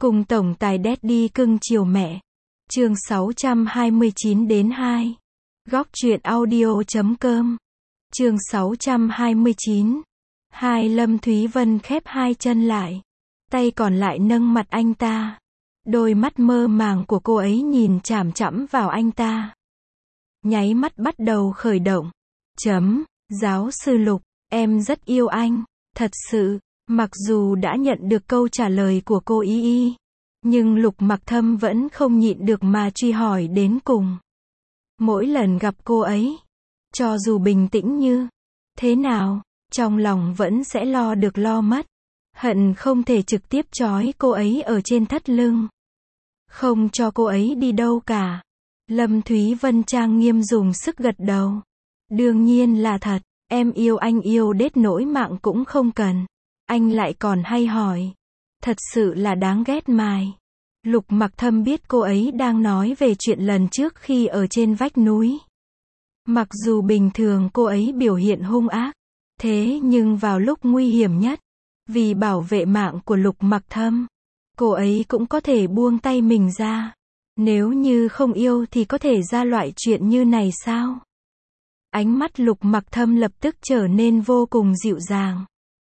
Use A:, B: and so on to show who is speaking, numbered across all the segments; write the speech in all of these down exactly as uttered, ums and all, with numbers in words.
A: Cùng tổng tài Daddy cưng chiều mẹ. Chương sáu trăm hai mươi chín đến hai. Góc truyện audio chấm com. Chương sáu trăm hai mươi chín. Hai Lâm Thúy Vân khép hai chân lại. Tay còn lại nâng mặt anh ta. Đôi mắt mơ màng của cô ấy nhìn chằm chằm vào anh ta. Nháy mắt bắt đầu khởi động. Chấm, giáo sư Lục, em rất yêu anh. Thật sự, mặc dù đã nhận được câu trả lời của cô Y Y. Nhưng Lục Mặc Thâm vẫn không nhịn được mà truy hỏi đến cùng. Mỗi lần gặp cô ấy, cho dù bình tĩnh như thế nào, trong lòng vẫn sẽ lo được lo mất. Hận không thể trực tiếp trói cô ấy ở trên thắt lưng. Không cho cô ấy đi đâu cả. Lâm Thúy Vân trang nghiêm dùng sức gật đầu. Đương nhiên là thật, em yêu anh yêu đến nỗi mạng cũng không cần. Anh lại còn hay hỏi. Thật sự là đáng ghét mài. Lục Mặc Thâm biết cô ấy đang nói về chuyện lần trước khi ở trên vách núi. Mặc dù bình thường cô ấy biểu hiện hung ác, thế nhưng vào lúc nguy hiểm nhất, vì bảo vệ mạng của Lục Mặc Thâm, cô ấy cũng có thể buông tay mình ra. Nếu như không yêu thì có thể ra loại chuyện như này sao? Ánh mắt Lục Mặc Thâm lập tức trở nên vô cùng dịu dàng.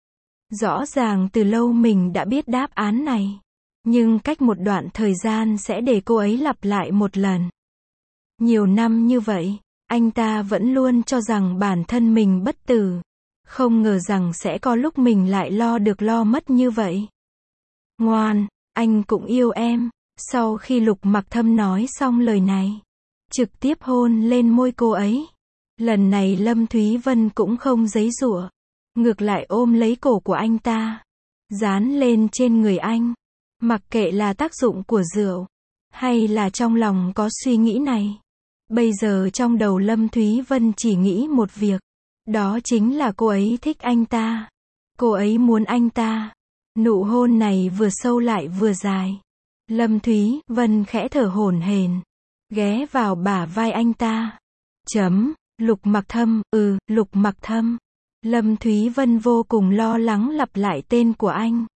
A: Rõ ràng từ lâu mình đã biết đáp án này. Nhưng cách một đoạn thời gian sẽ để cô ấy lặp lại một lần. Nhiều năm như vậy, anh ta vẫn luôn cho rằng bản thân mình bất tử. Không ngờ rằng sẽ có lúc mình lại lo được lo mất như vậy. Ngoan, anh cũng yêu em. Sau khi Lục Mặc Thâm nói xong lời này, trực tiếp hôn lên môi cô ấy. Lần này Lâm Thúy Vân cũng không giãy giụa, ngược lại ôm lấy cổ của anh ta, dán lên trên người anh. Mặc kệ là tác dụng của rượu, hay là trong lòng có suy nghĩ này, bây giờ trong đầu Lâm Thúy Vân chỉ nghĩ một việc, đó chính là cô ấy thích anh ta. Cô ấy muốn anh ta. Nụ hôn này vừa sâu lại vừa dài. Lâm Thúy Vân khẽ thở hổn hển, ghé vào bả vai anh ta. Chấm, Lục Mặc Thâm, ừ, Lục Mặc Thâm. Lâm Thúy Vân vô cùng lo lắng lặp lại tên của anh.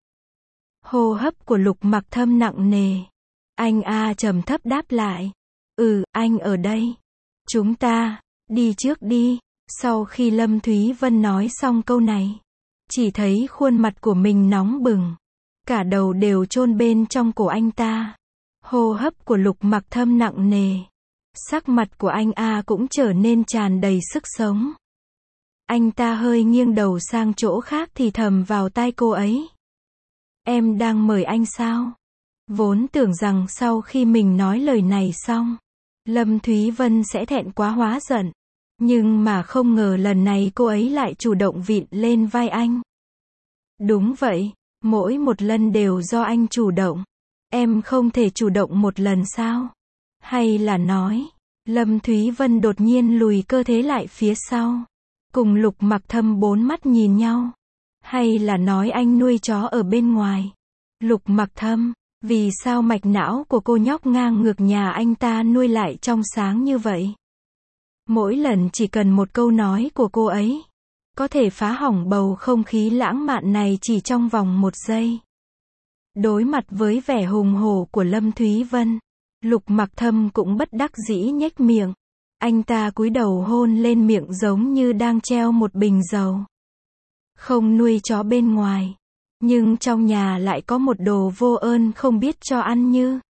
A: Hô hấp của Lục Mặc Thâm nặng nề. Anh a trầm thấp đáp lại. Ừ, anh ở đây. Chúng ta, đi trước đi. Sau khi Lâm Thúy Vân nói xong câu này, chỉ thấy khuôn mặt của mình nóng bừng. Cả đầu đều chôn bên trong cổ anh ta. Hô hấp của Lục Mặc Thâm nặng nề. Sắc mặt của anh a cũng trở nên tràn đầy sức sống. Anh ta hơi nghiêng đầu sang chỗ khác thì thầm vào tai cô ấy. Em đang mời anh sao? Vốn tưởng rằng sau khi mình nói lời này xong, Lâm Thúy Vân sẽ thẹn quá hóa giận. Nhưng mà không ngờ lần này cô ấy lại chủ động vịn lên vai anh. Đúng vậy, mỗi một lần đều do anh chủ động. Em không thể chủ động một lần sao? Hay là nói, Lâm Thúy Vân đột nhiên lùi cơ thể lại phía sau. Cùng Lục Mặc Thâm bốn mắt nhìn nhau. Hay là nói anh nuôi chó ở bên ngoài? Lục Mặc Thâm, vì sao mạch não của cô nhóc ngang ngược nhà anh ta nuôi lại trong sáng như vậy? Mỗi lần chỉ cần một câu nói của cô ấy, có thể phá hỏng bầu không khí lãng mạn này chỉ trong vòng một giây. Đối mặt với vẻ hùng hổ của Lâm Thúy Vân, Lục Mặc Thâm cũng bất đắc dĩ nhếch miệng. Anh ta cúi đầu hôn lên miệng giống như đang treo một bình dầu. Không nuôi chó bên ngoài, nhưng trong nhà lại có một đồ vô ơn không biết cho ăn như.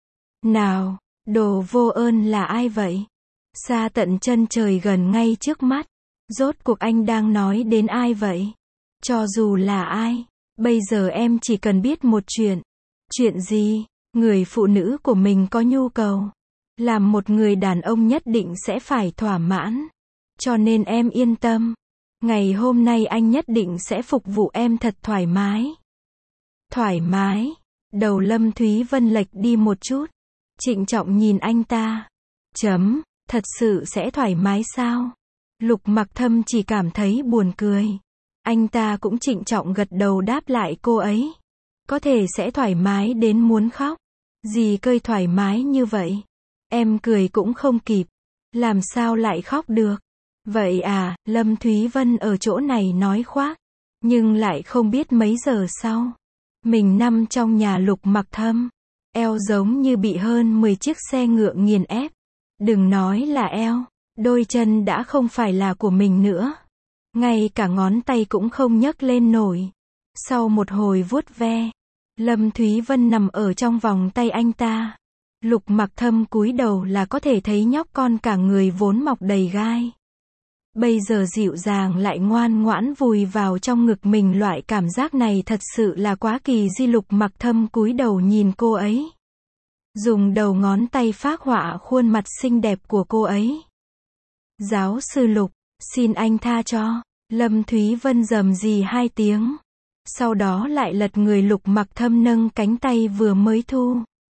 A: Nào, đồ vô ơn là ai vậy? Xa tận chân trời gần ngay trước mắt. Rốt cuộc anh đang nói đến ai vậy? Cho dù là ai, bây giờ em chỉ cần biết một chuyện. Chuyện gì? Người phụ nữ của mình có nhu cầu. Làm một người đàn ông nhất định sẽ phải thỏa mãn. Cho nên em yên tâm. Ngày hôm nay anh nhất định sẽ phục vụ em thật thoải mái. Thoải mái. Đầu Lâm Thúy Vân lệch đi một chút. Trịnh trọng nhìn anh ta. Chấm, thật sự sẽ thoải mái sao? Lục Mặc Thâm chỉ cảm thấy buồn cười. Anh ta cũng trịnh trọng gật đầu đáp lại cô ấy. Có thể sẽ thoải mái đến muốn khóc. Gì cơi thoải mái như vậy? Em cười cũng không kịp. Làm sao lại khóc được? Vậy à, Lâm Thúy Vân ở chỗ này nói khoác. Nhưng lại không biết mấy giờ sau, Mình nằm trong nhà Lục Mặc Thâm. Eo giống như bị hơn mười chiếc xe ngựa nghiền ép. Đừng nói là eo, đôi chân đã không phải là của mình nữa. Ngay cả ngón tay cũng không nhấc lên nổi. Sau một hồi vuốt ve, Lâm Thúy Vân nằm ở trong vòng tay anh ta. Lục Mặc Thâm cúi đầu là có thể thấy nhóc con cả người vốn mọc đầy gai. Bây giờ dịu dàng lại ngoan ngoãn vùi vào trong ngực mình, loại cảm giác này thật sự là quá kỳ di. Lục Mặc Thâm cúi đầu nhìn cô ấy. Dùng đầu ngón tay phác họa khuôn mặt xinh đẹp của cô ấy. Giáo sư Lục, xin anh tha cho. Lâm Thúy Vân rầm rì hai tiếng. Sau đó lại lật người. Lục Mặc Thâm nâng cánh tay vừa mới thu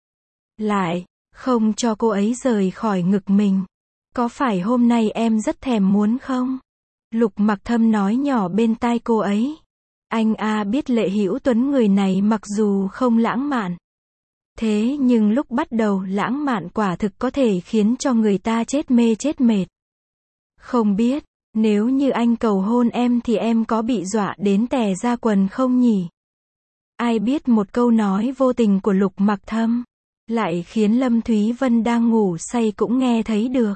A: lại, không cho cô ấy rời khỏi ngực mình. Có phải hôm nay em rất thèm muốn không? Lục Mặc Thâm nói nhỏ bên tai cô ấy. Anh a biết Lệ Hữu Tuấn người này mặc dù không lãng mạn, thế nhưng lúc bắt đầu lãng mạn quả thực có thể khiến cho người ta chết mê chết mệt. Không biết, nếu như anh cầu hôn em thì em có bị dọa đến tè ra quần không nhỉ? Ai biết một câu nói vô tình của Lục Mặc Thâm lại khiến Lâm Thúy Vân đang ngủ say cũng nghe thấy được.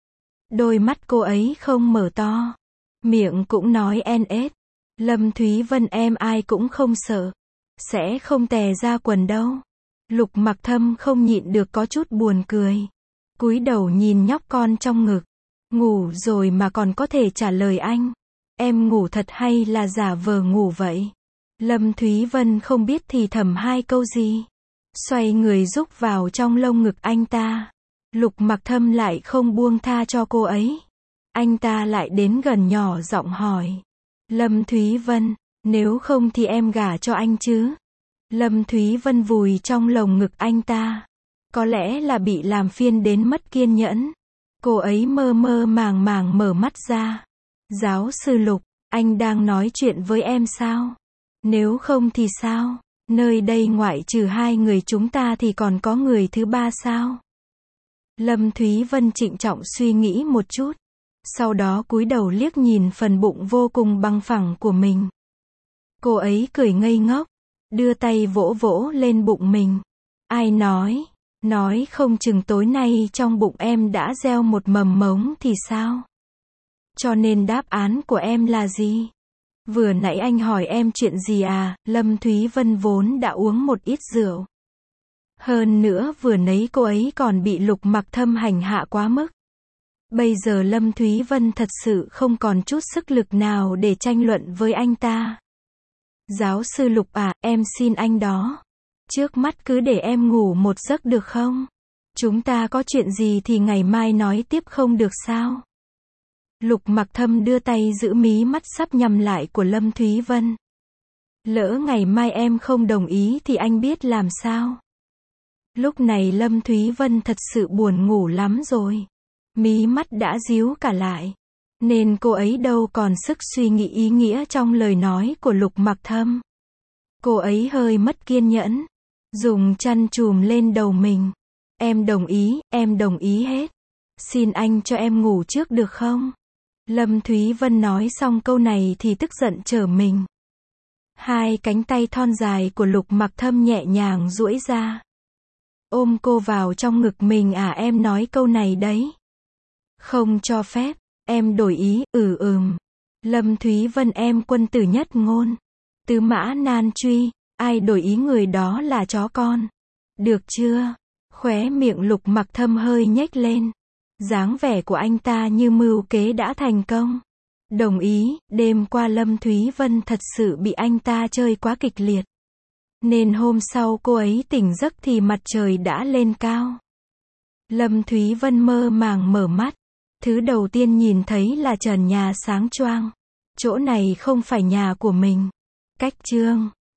A: Đôi mắt cô ấy không mở to, miệng cũng nói en ết. Lâm Thúy Vân em ai cũng không sợ, sẽ không tè ra quần đâu. Lục Mặc Thâm không nhịn được có chút buồn cười. Cúi đầu nhìn nhóc con trong ngực. Ngủ rồi mà còn có thể trả lời anh. Em ngủ thật hay là giả vờ ngủ vậy? Lâm Thúy Vân không biết thì thầm hai câu gì. Xoay người rúc vào trong lông ngực anh ta. Lục Mặc Thâm lại không buông tha cho cô ấy. Anh ta lại đến gần nhỏ giọng hỏi. Lâm Thúy Vân, nếu không thì em gả cho anh chứ? Lâm Thúy Vân vùi trong lồng ngực anh ta. Có lẽ là bị làm phiền đến mất kiên nhẫn. Cô ấy mơ mơ màng màng mở mắt ra. Giáo sư Lục, anh đang nói chuyện với em sao? Nếu không thì sao? Nơi đây ngoại trừ hai người chúng ta thì còn có người thứ ba sao? Lâm Thúy Vân trịnh trọng suy nghĩ một chút. Sau đó cúi đầu liếc nhìn phần bụng vô cùng bằng phẳng của mình. Cô ấy cười ngây ngốc, đưa tay vỗ vỗ lên bụng mình. Ai nói? Nói không chừng tối nay trong bụng em đã gieo một mầm mống thì sao? Cho nên đáp án của em là gì? Vừa nãy anh hỏi em chuyện gì à? Lâm Thúy Vân vốn đã uống một ít rượu. Hơn nữa vừa nãy cô ấy còn bị Lục Mặc Thâm hành hạ quá mức. Bây giờ Lâm Thúy Vân thật sự không còn chút sức lực nào để tranh luận với anh ta. Giáo sư Lục à, em xin anh đó. Trước mắt cứ để em ngủ một giấc được không? Chúng ta có chuyện gì thì ngày mai nói tiếp không được sao? Lục Mặc Thâm đưa tay giữ mí mắt sắp nhắm lại của Lâm Thúy Vân. Lỡ ngày mai em không đồng ý thì anh biết làm sao? Lúc này Lâm Thúy Vân thật sự buồn ngủ lắm rồi. Mí mắt đã díu cả lại. Nên cô ấy đâu còn sức suy nghĩ ý nghĩa trong lời nói của Lục Mặc Thâm. Cô ấy hơi mất kiên nhẫn. Dùng chăn chùm lên đầu mình. Em đồng ý, em đồng ý hết. Xin anh cho em ngủ trước được không? Lâm Thúy Vân nói xong câu này thì tức giận trở mình. Hai cánh tay thon dài của Lục Mặc Thâm nhẹ nhàng duỗi ra. Ôm cô vào trong ngực mình à, em nói câu này đấy. Không cho phép, em đổi ý, ừ ừm. Lâm Thúy Vân em quân tử nhất ngôn. Tứ mã nan truy, ai đổi ý người đó là chó con. Được chưa? Khóe miệng Lục Mặc Thâm hơi nhếch lên. Dáng vẻ của anh ta như mưu kế đã thành công. Đồng ý, đêm qua Lâm Thúy Vân thật sự bị anh ta chơi quá kịch liệt. Nên hôm sau cô ấy tỉnh giấc thì mặt trời đã lên cao. Lâm Thúy Vân mơ màng mở mắt. Thứ đầu tiên nhìn thấy là trần nhà sáng choang. Chỗ này không phải nhà của mình. Cách chương